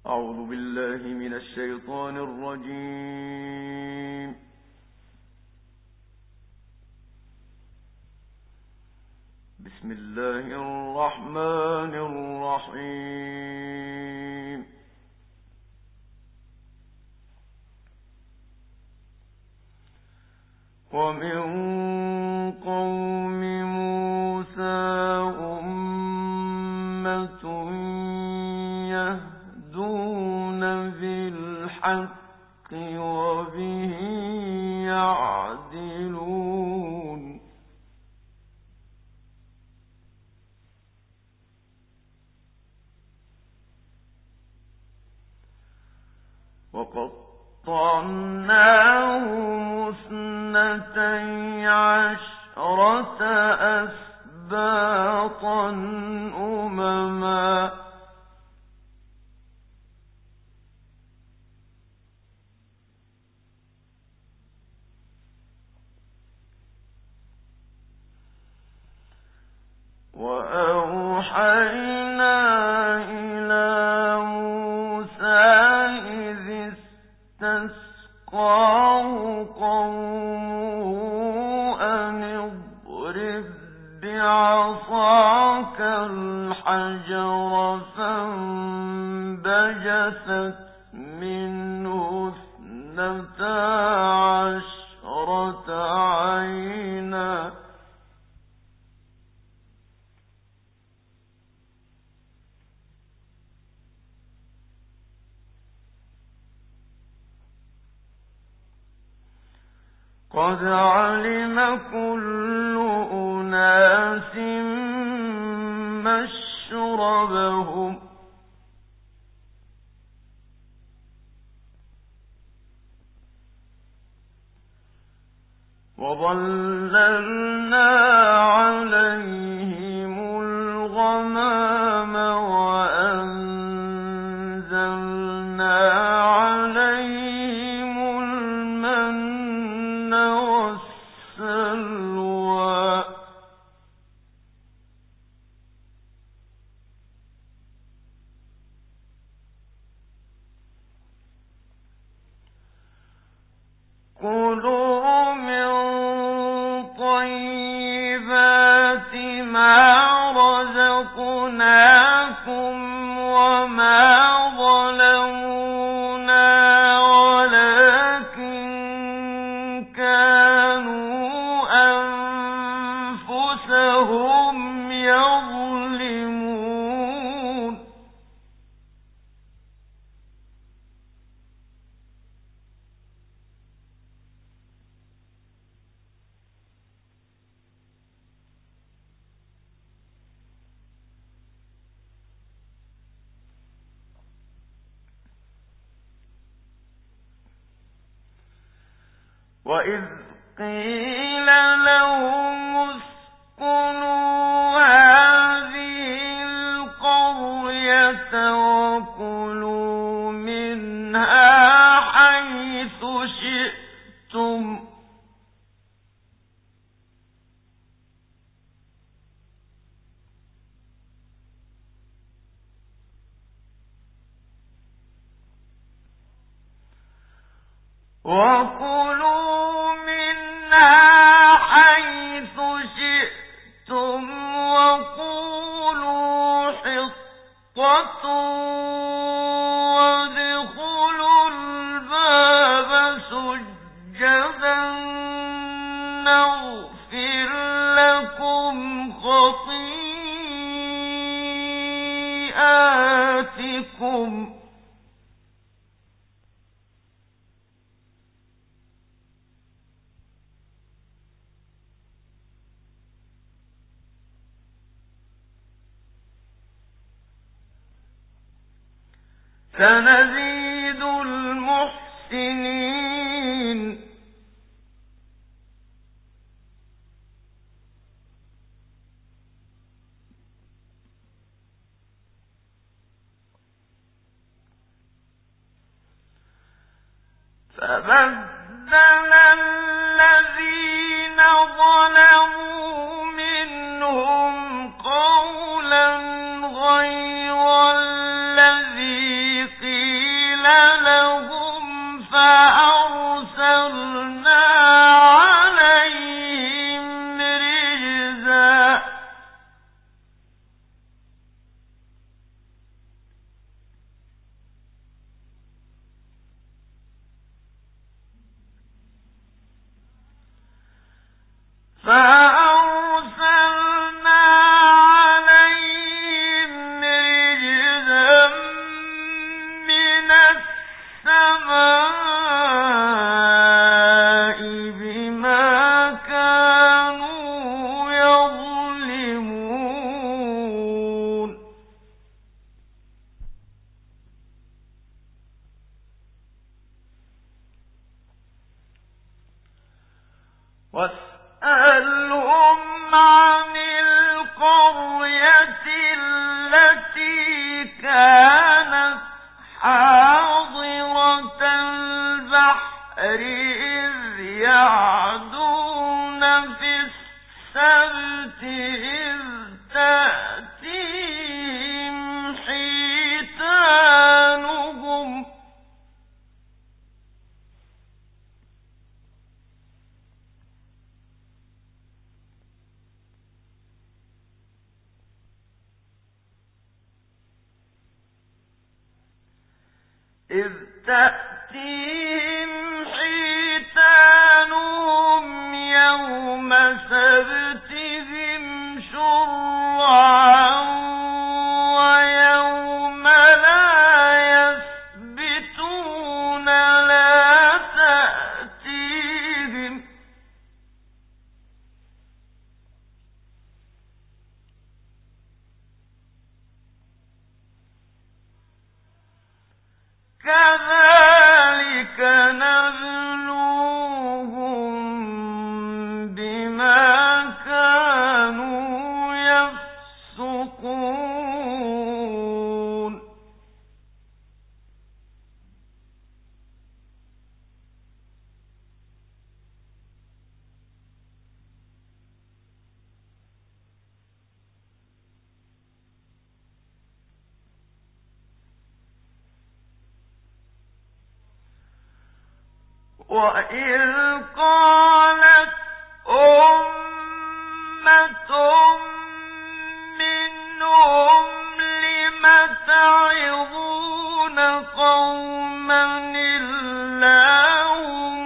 أعوذ بالله من الشيطان الرجيم. بسم الله الرحمن الرحيم. ومن قوم موسى أمة يهدون بالحق وبه يعدلون. وقطعناهم 12 أسباطا أمما وأوحينا إلى موسى إذ استسقاه قومه أن اضرب بعصاك الحجر فانبجست منه 12 عينا قد علم كل أناس مشربهم وظللنا عليهم الغمام وأنزلنا عليهم المن والسلوى كلوا من طيبات ما رزقناكم وما ظلمونا ولكن كانوا أنفسهم يظلمون. وإذ قيل لهم اسكنوا هذه القرية وكلوا منها حيث شئتم وقولوا حطة وادخلوا الباب سجدا نغفر لكم خطيئاتكم سنزيد المحسنين. فبدل الذين ظلموا منهم قولا غير الذي قيل واسألهم عن القرية التي كانت حاضرة البحر إذ يعدون في السبت إذ تأتيهم حيتانهم يوم سبتهم شرعا ويوم لا يسبتون لا تأتيهم كذلك نبلوهم بما كانوا يفسقون وإذ قالت أمة منهم لم تعظون قوما الله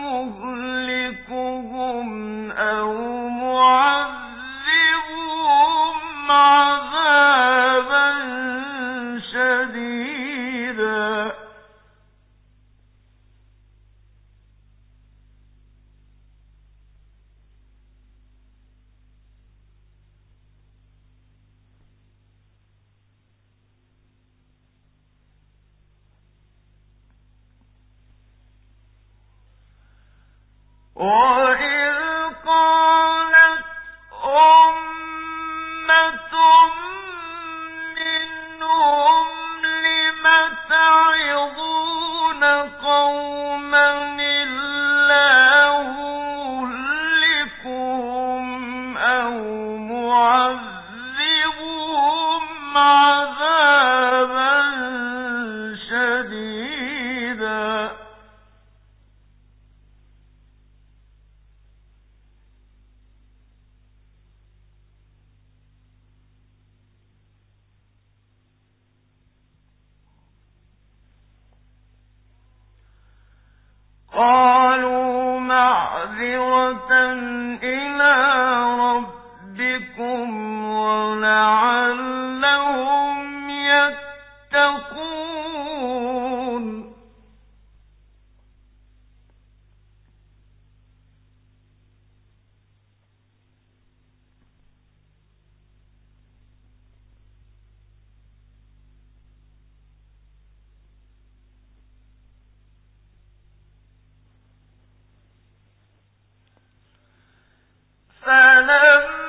مهلكهم أو معذبهم عذابا شديدا وإذ قالت أمة منهم لم تعظون قوما الله مهلكهم أو معذبهم عذابا شديدا قالوا معذرة إلى ربكم ولعلهم يتقون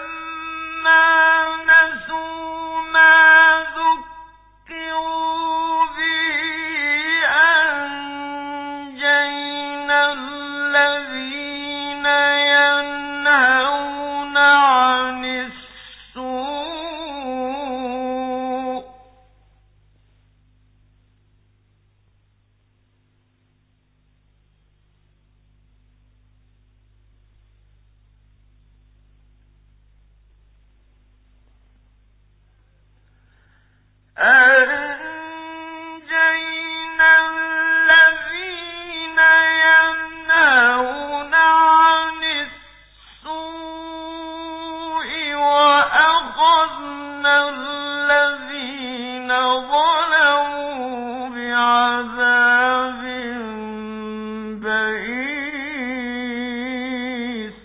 فلما نسوا ما ذكروا ظلموا بعذاب بئيس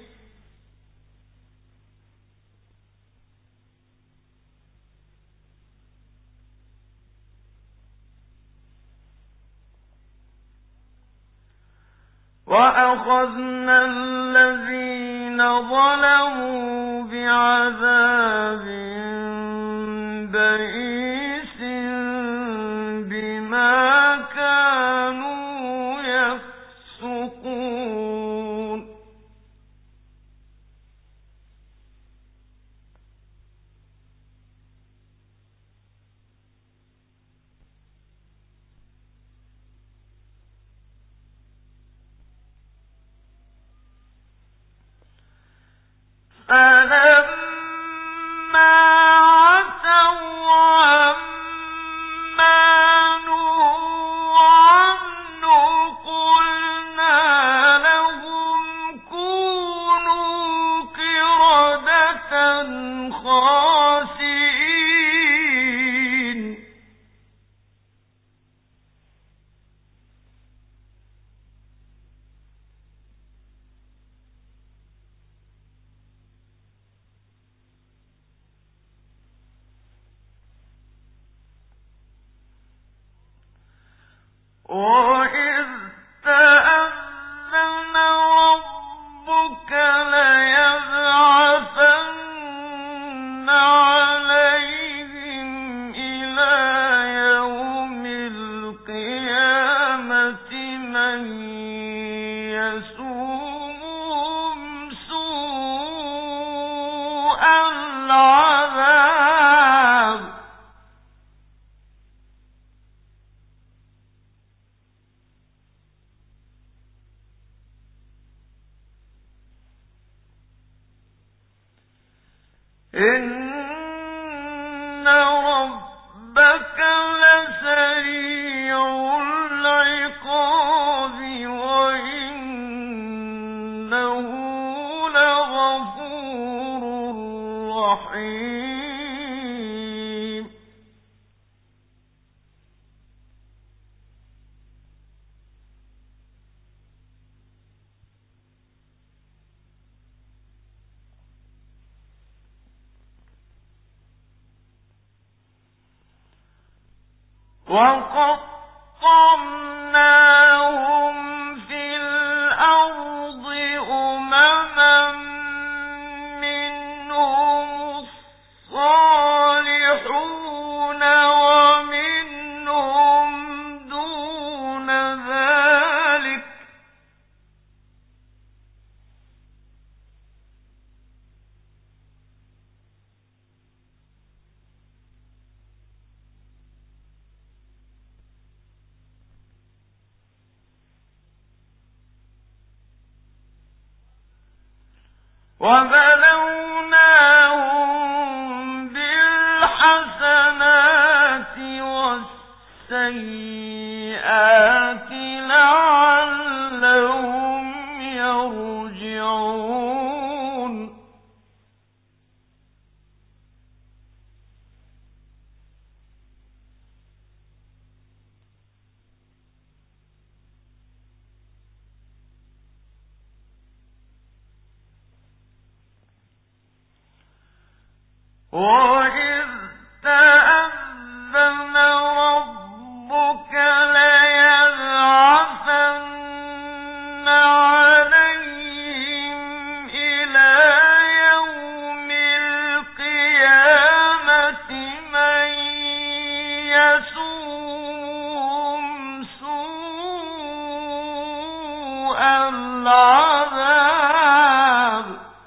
وأخذنا الذين ظلموا بعذاب بئيس بما كانوا يفسقون فلما عتوا عما نهوا عنه قلنا لهم كونوا قردة خاسئين وَإِذْ تَأَذَّنَ رَبُّكَ لَيَبْعَثَنَّ عَلَيْهِمْ إِلَى يَوْمِ الْقِيَامَةِ مَن يَسُومُهُمْ سُوءَ الْعَذَابِ إِنَّ رَبَّكَ لَسَرِيعُ الْعِقَابِ وَإِنَّهُ لَغَفُورٌ رَّحِيمٌ وَقَطَّعْنَاهُمْ فِي الْأَرْضِ أُمَمًا مِّنْهُمُ الصَّالِحُونَ وَمِنْهُمْ دُونَ ذَلِكَ ۖ وَبَلَوْنَاهُم بِالْحَسَنَاتِ وَالسَّيِّئَاتِ لَعَلَّهُمْ يَرْجِعُونَ وَإِذْ تَأَذَّنَ رَبُّكَ لَيَبْعَثَنَّ عَلَيْهِمْ إِلَى يَوْمِ الْقِيَامَةِ مَن يَسُومُهُمْ سُوءَ الْعَذَابِ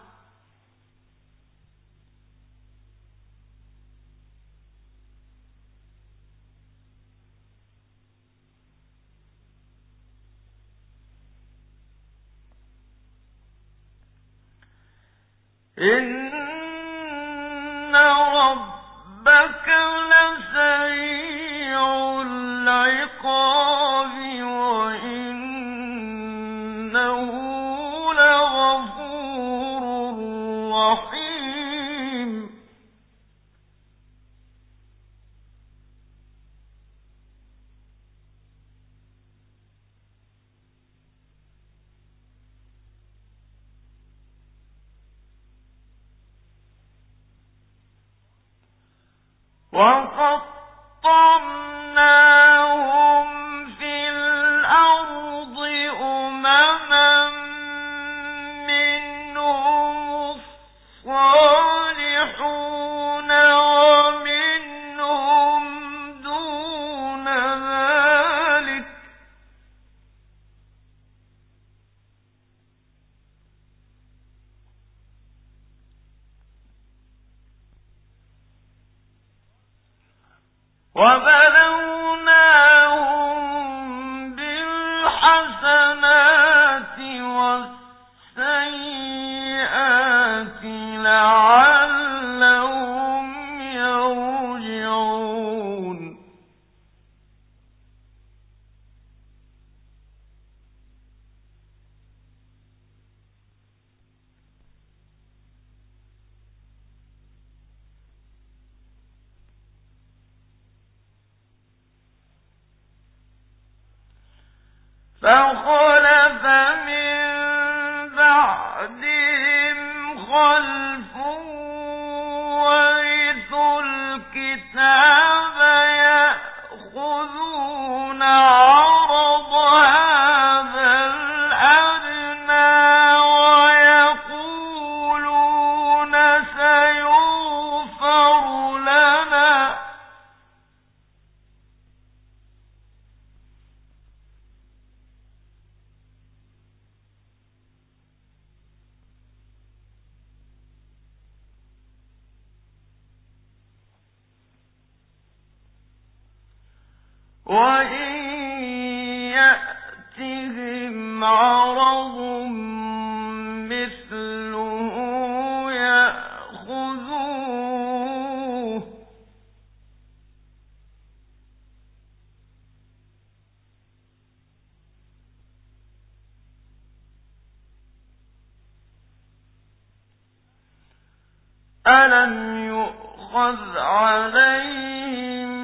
إِنَّ رَبَّكَ لَسَرِيعُ الْعِقَابِ وَإِنَّهُ لَغَفُورٌ رَّحِيمٌ. وقطعناهم في الأرض أمما منهم الصالحون ومنهم دون ذلك وبلوناهم بالحسنات والسيئات لعلهم يرجعون فخلف من بعدهم خلف ورثوا الكتاب يأخذون عرض هذا الأدنى ويقولون سيغفر لنا وإن يأتهم عرض مثله يأخذوه ألم يؤخذ عليهم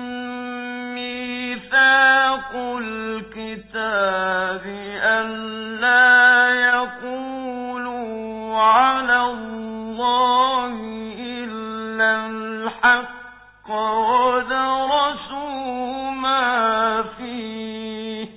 ميثاق الكتاب ألا يقولوا على الله إلا الحق ودرسوا ما فيه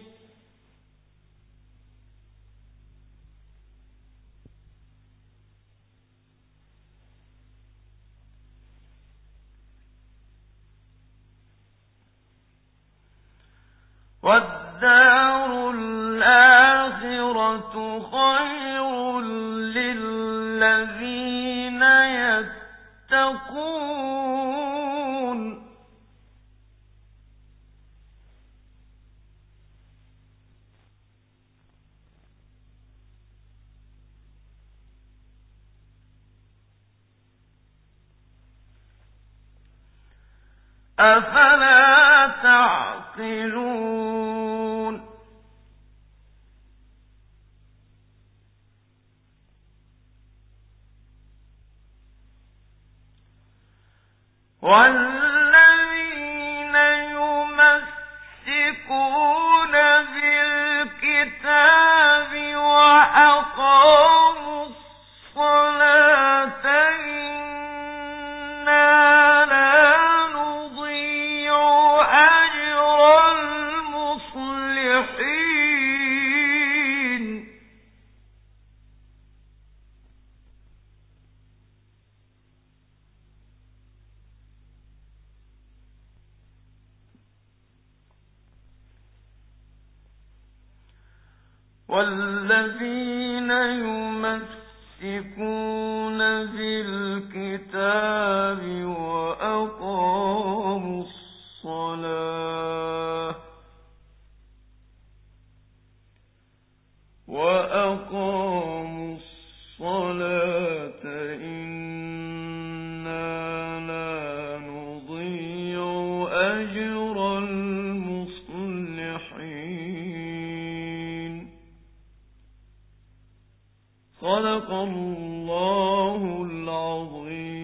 والدار الآخرة خير للذين يتقون أفلا تعقلون والذين يمسكون بالكتاب وأقاموا الصلاة إنا لا نضيع أجر المصلحين والذين يمسكون بالكتاب وأقاموا الصلاة إنا لا نضيع أجر المصلحين صدق الله العظيم.